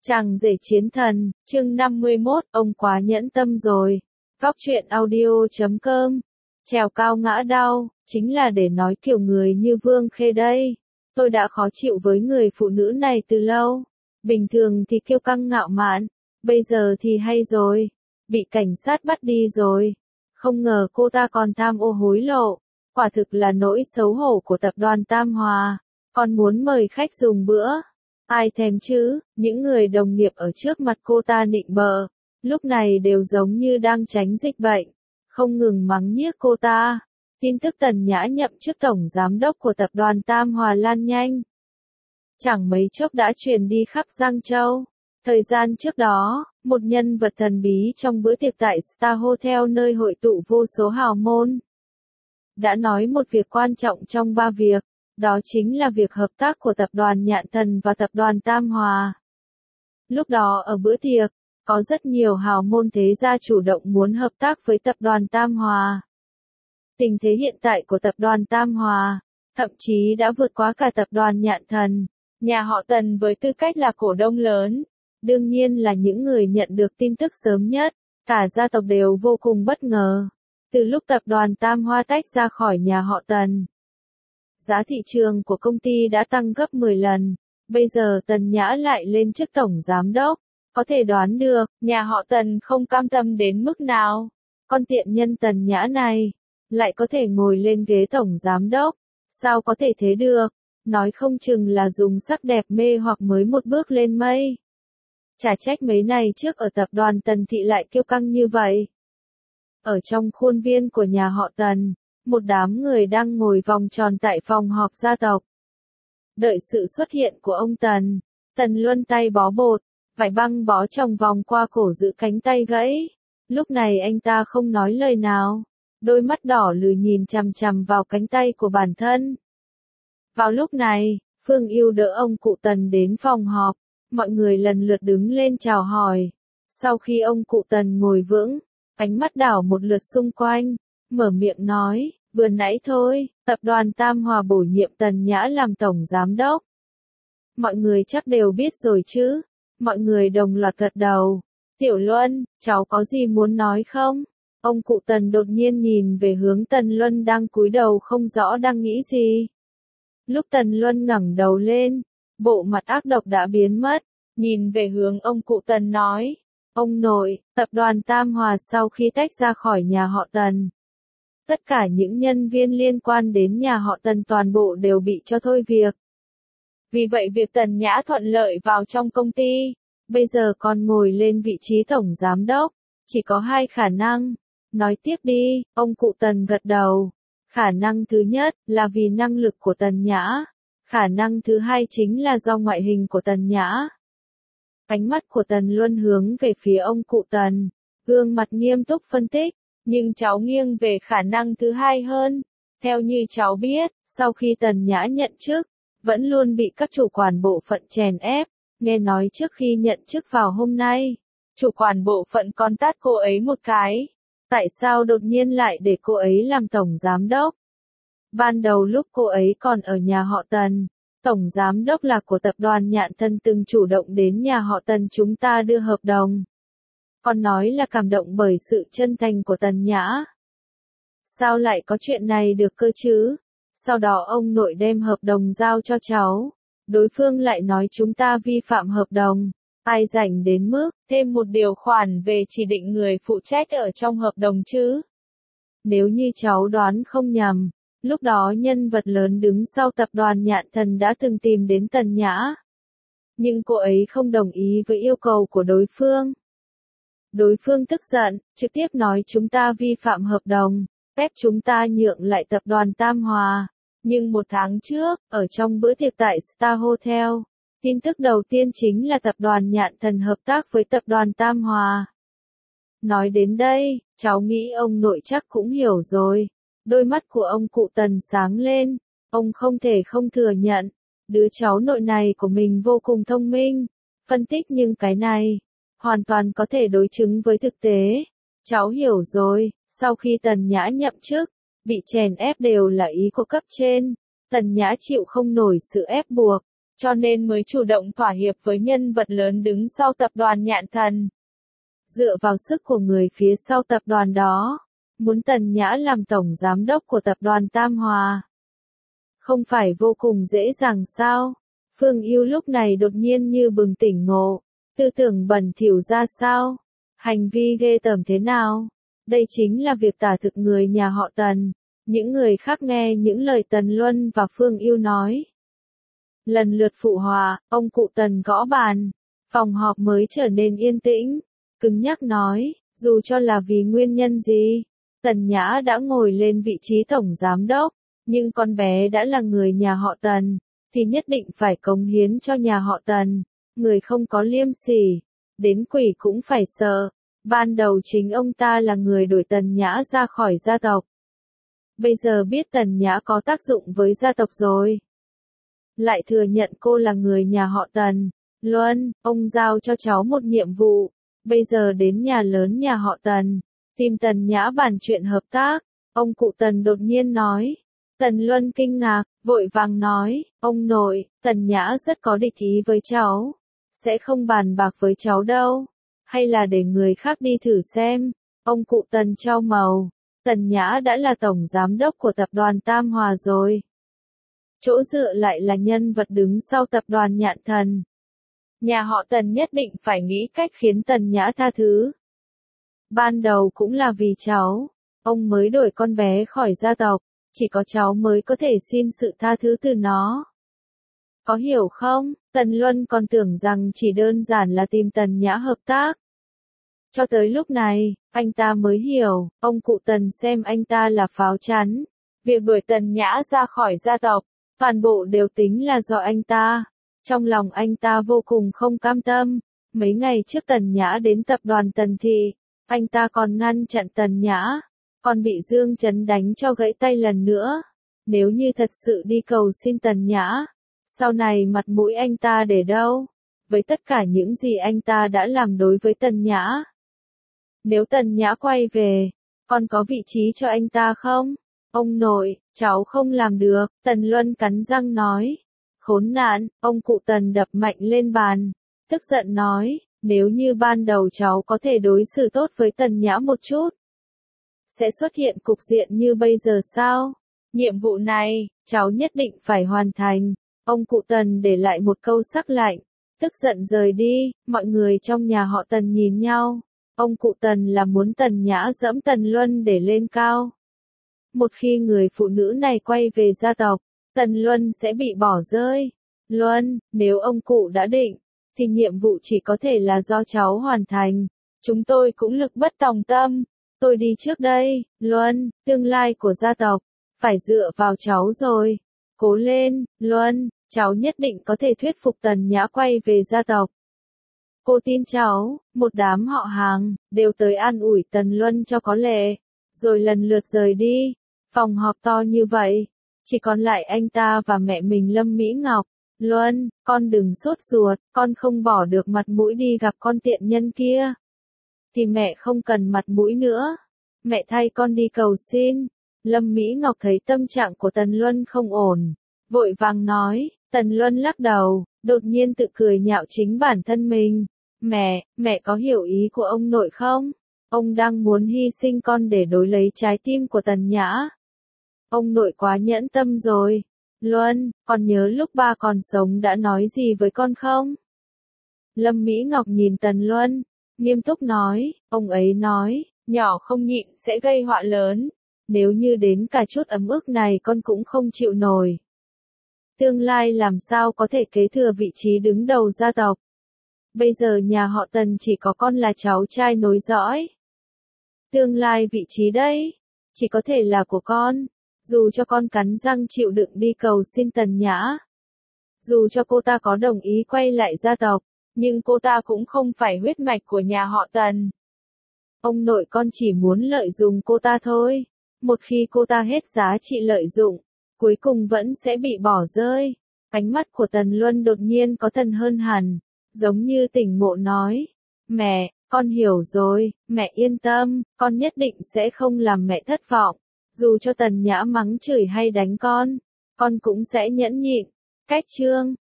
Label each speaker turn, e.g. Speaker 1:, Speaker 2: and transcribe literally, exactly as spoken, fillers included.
Speaker 1: Chàng rể chiến thần, chương năm mươi mốt, ông quá nhẫn tâm rồi. Góc truyện audio chấm com. Trèo cao ngã đau, chính là để nói kiểu người như Vương Khê đây. Tôi đã khó chịu với người phụ nữ này từ lâu. Bình thường thì kiêu căng ngạo mạn, bây giờ thì hay rồi. Bị cảnh sát bắt đi rồi. Không ngờ cô ta còn tham ô hối lộ. Quả thực là nỗi xấu hổ của tập đoàn Tam Hòa. Còn muốn mời khách dùng bữa. Ai thèm chứ, những người đồng nghiệp ở trước mặt cô ta nịnh bợ, lúc này đều giống như đang tránh dịch bệnh, không ngừng mắng nhiếc cô ta. Tin tức Tần Nhã nhậm chức tổng giám đốc của tập đoàn Tam Hòa lan nhanh. Chẳng mấy chốc đã truyền đi khắp Giang Châu. Thời gian trước đó, một nhân vật thần bí trong bữa tiệc tại Star Hotel nơi hội tụ vô số hào môn, đã nói một việc quan trọng trong ba việc. Đó chính là việc hợp tác của tập đoàn Nhạn Thần và tập đoàn Tam Hòa. Lúc đó ở bữa tiệc, có rất nhiều hào môn thế gia chủ động muốn hợp tác với tập đoàn Tam Hòa. Tình thế hiện tại của tập đoàn Tam Hòa, thậm chí đã vượt quá cả tập đoàn Nhạn Thần. Nhà họ Tần với tư cách là cổ đông lớn, đương nhiên là những người nhận được tin tức sớm nhất, cả gia tộc đều vô cùng bất ngờ. Từ lúc tập đoàn Tam Hoa tách ra khỏi nhà họ Tần, giá thị trường của công ty đã tăng gấp mười lần, bây giờ Tần Nhã lại lên chức tổng giám đốc, có thể đoán được, nhà họ Tần không cam tâm đến mức nào. Con tiện nhân Tần Nhã này, lại có thể ngồi lên ghế tổng giám đốc, sao có thể thế được, nói không chừng là dùng sắc đẹp mê hoặc mới một bước lên mây. Chả trách mấy này trước ở tập đoàn Tần Thị lại kiêu căng như vậy. Ở trong khuôn viên của nhà họ Tần, một đám người đang ngồi vòng tròn tại phòng họp gia tộc. Đợi sự xuất hiện của ông Tần, Tần Luân tay bó bột, vải băng bó trong vòng qua cổ giữ cánh tay gãy. Lúc này anh ta không nói lời nào, đôi mắt đỏ lừ nhìn chằm chằm vào cánh tay của bản thân. Vào lúc này, Phương Yêu đỡ ông cụ Tần đến phòng họp, mọi người lần lượt đứng lên chào hỏi. Sau khi ông cụ Tần ngồi vững, ánh mắt đảo một lượt xung quanh, mở miệng nói, vừa nãy thôi, tập đoàn Tam Hòa bổ nhiệm Tần Nhã làm tổng giám đốc. Mọi người chắc đều biết rồi chứ, mọi người đồng loạt gật đầu. Tiểu Luân, cháu có gì muốn nói không? Ông cụ Tần đột nhiên nhìn về hướng Tần Luân đang cúi đầu không rõ đang nghĩ gì. Lúc Tần Luân ngẩng đầu lên, bộ mặt ác độc đã biến mất, nhìn về hướng ông cụ Tần nói, ông nội, tập đoàn Tam Hòa sau khi tách ra khỏi nhà họ Tần, tất cả những nhân viên liên quan đến nhà họ Tần toàn bộ đều bị cho thôi việc. Vì vậy việc Tần Nhã thuận lợi vào trong công ty, bây giờ còn ngồi lên vị trí tổng giám đốc, chỉ có hai khả năng. Nói tiếp đi, ông cụ Tần gật đầu. Khả năng thứ nhất là vì năng lực của Tần Nhã. Khả năng thứ hai chính là do ngoại hình của Tần Nhã. Ánh mắt của Tần Luân hướng về phía ông cụ Tần, gương mặt nghiêm túc phân tích. Nhưng cháu nghiêng về khả năng thứ hai hơn. Theo như cháu biết, sau khi Tần Nhã nhận chức, vẫn luôn bị các chủ quản bộ phận chèn ép. Nghe nói trước khi nhận chức vào hôm nay, chủ quản bộ phận còn tát cô ấy một cái. Tại sao đột nhiên lại để cô ấy làm tổng giám đốc? Ban đầu lúc cô ấy còn ở nhà họ Tần, tổng giám đốc là của tập đoàn Nhạn Thần từng chủ động đến nhà họ Tần chúng ta đưa hợp đồng. Còn nói là cảm động bởi sự chân thành của Tần Nhã. Sao lại có chuyện này được cơ chứ? Sau đó ông nội đem hợp đồng giao cho cháu. Đối phương lại nói chúng ta vi phạm hợp đồng. Ai rảnh đến mức thêm một điều khoản về chỉ định người phụ trách ở trong hợp đồng chứ? Nếu như cháu đoán không nhầm, lúc đó nhân vật lớn đứng sau tập đoàn Nhạn Thần đã từng tìm đến Tần Nhã. Nhưng cô ấy không đồng ý với yêu cầu của đối phương. Đối phương tức giận, trực tiếp nói chúng ta vi phạm hợp đồng, ép chúng ta nhượng lại tập đoàn Tam Hòa. Nhưng một tháng trước, ở trong bữa tiệc tại Star Hotel, tin tức đầu tiên chính là tập đoàn Nhạn Thần hợp tác với tập đoàn Tam Hòa. Nói đến đây, cháu nghĩ ông nội chắc cũng hiểu rồi. Đôi mắt của ông cụ Tần sáng lên, ông không thể không thừa nhận, đứa cháu nội này của mình vô cùng thông minh. Phân tích nhưng cái này hoàn toàn có thể đối chứng với thực tế. Cháu hiểu rồi, sau khi Tần Nhã nhậm chức, bị chèn ép đều là ý của cấp trên. Tần Nhã chịu không nổi sự ép buộc, cho nên mới chủ động thỏa hiệp với nhân vật lớn đứng sau tập đoàn Nhạn Thần. Dựa vào sức của người phía sau tập đoàn đó, muốn Tần Nhã làm tổng giám đốc của tập đoàn Tam Hòa. Không phải vô cùng dễ dàng sao? Phương Yêu lúc này đột nhiên như bừng tỉnh ngộ, tư tưởng bẩn thỉu ra sao? Hành vi ghê tởm thế nào? Đây chính là việc tả thực người nhà họ Tần. Những người khác nghe những lời Tần Luân và Phương Yêu nói. Lần lượt phụ họa, ông cụ Tần gõ bàn. Phòng họp mới trở nên yên tĩnh. Cứng nhắc nói, dù cho là vì nguyên nhân gì, Tần Nhã đã ngồi lên vị trí tổng giám đốc, nhưng con bé đã là người nhà họ Tần, thì nhất định phải cống hiến cho nhà họ Tần. Người không có liêm sỉ, đến quỷ cũng phải sợ. Ban đầu chính ông ta là người đuổi Tần Nhã ra khỏi gia tộc. Bây giờ biết Tần Nhã có tác dụng với gia tộc rồi, lại thừa nhận cô là người nhà họ Tần. Luân, ông giao cho cháu một nhiệm vụ, bây giờ đến nhà lớn nhà họ Tần, tìm Tần Nhã bàn chuyện hợp tác. Ông cụ Tần đột nhiên nói. Tần Luân kinh ngạc, vội vàng nói, ông nội, Tần Nhã rất có địch ý với cháu, sẽ không bàn bạc với cháu đâu, hay là để người khác đi thử xem. Ông cụ Tần trao màu, Tần Nhã đã là tổng giám đốc của tập đoàn Tam Hòa rồi. Chỗ dựa lại là nhân vật đứng sau tập đoàn Nhạn Thần. Nhà họ Tần nhất định phải nghĩ cách khiến Tần Nhã tha thứ. Ban đầu cũng là vì cháu, ông mới đuổi con bé khỏi gia tộc, chỉ có cháu mới có thể xin sự tha thứ từ nó. Có hiểu không? Tần Luân còn tưởng rằng chỉ đơn giản là tìm Tần Nhã hợp tác. Cho tới lúc này, anh ta mới hiểu, ông cụ Tần xem anh ta là pháo chắn. Việc đuổi Tần Nhã ra khỏi gia tộc, toàn bộ đều tính là do anh ta. Trong lòng anh ta vô cùng không cam tâm. Mấy ngày trước Tần Nhã đến tập đoàn Tần Thị, anh ta còn ngăn chặn Tần Nhã, còn bị Dương Chấn đánh cho gãy tay lần nữa. Nếu như thật sự đi cầu xin Tần Nhã, sau này mặt mũi anh ta để đâu? Với tất cả những gì anh ta đã làm đối với Tần Nhã. Nếu Tần Nhã quay về, còn có vị trí cho anh ta không? Ông nội, cháu không làm được, Tần Luân cắn răng nói. Khốn nạn, ông cụ Tần đập mạnh lên bàn, tức giận nói, nếu như ban đầu cháu có thể đối xử tốt với Tần Nhã một chút, sẽ xuất hiện cục diện như bây giờ sao? Nhiệm vụ này, cháu nhất định phải hoàn thành. Ông cụ Tần để lại một câu sắc lạnh, tức giận rời đi. Mọi người trong nhà họ Tần nhìn nhau. Ông cụ Tần là muốn Tần Nhã dẫm Tần Luân để lên cao. Một khi người phụ nữ này quay về gia tộc, Tần Luân sẽ bị bỏ rơi. Luân, nếu ông cụ đã định, thì nhiệm vụ chỉ có thể là do cháu hoàn thành. Chúng tôi cũng lực bất tòng tâm. Tôi đi trước đây. Luân, tương lai của gia tộc, phải dựa vào cháu rồi. Cố lên, Luân, cháu nhất định có thể thuyết phục Tần Nhã quay về gia tộc. Cô tin cháu. Một đám họ hàng, đều tới an ủi Tần Luân cho có lệ, rồi lần lượt rời đi. Phòng họp to như vậy, chỉ còn lại anh ta và mẹ mình Lâm Mỹ Ngọc. Luân, con đừng sốt ruột, con không bỏ được mặt mũi đi gặp con tiện nhân kia. Thì mẹ không cần mặt mũi nữa. Mẹ thay con đi cầu xin. Lâm Mỹ Ngọc thấy tâm trạng của Tần Luân không ổn, vội vàng nói. Tần Luân lắc đầu, đột nhiên tự cười nhạo chính bản thân mình. Mẹ, mẹ có hiểu ý của ông nội không? Ông đang muốn hy sinh con để đối lấy trái tim của Tần Nhã. Ông nội quá nhẫn tâm rồi. Luân, con nhớ lúc ba còn sống đã nói gì với con không? Lâm Mỹ Ngọc nhìn Tần Luân, nghiêm túc nói, ông ấy nói, nhỏ không nhịn sẽ gây họa lớn. Nếu như đến cả chút ấm ức này con cũng không chịu nổi. Tương lai làm sao có thể kế thừa vị trí đứng đầu gia tộc? Bây giờ nhà họ Tần chỉ có con là cháu trai nối dõi. Tương lai vị trí đấy, chỉ có thể là của con. Dù cho con cắn răng chịu đựng đi cầu xin Tần Nhã, dù cho cô ta có đồng ý quay lại gia tộc, nhưng cô ta cũng không phải huyết mạch của nhà họ Tần. Ông nội con chỉ muốn lợi dụng cô ta thôi. Một khi cô ta hết giá trị lợi dụng, cuối cùng vẫn sẽ bị bỏ rơi. Ánh mắt của Tần Luân đột nhiên có thần hơn hẳn, giống như tỉnh ngộ nói. Mẹ, con hiểu rồi, mẹ yên tâm, con nhất định sẽ không làm mẹ thất vọng. Dù cho Tần Nhã mắng chửi hay đánh con, con cũng sẽ nhẫn nhịn. Cách chương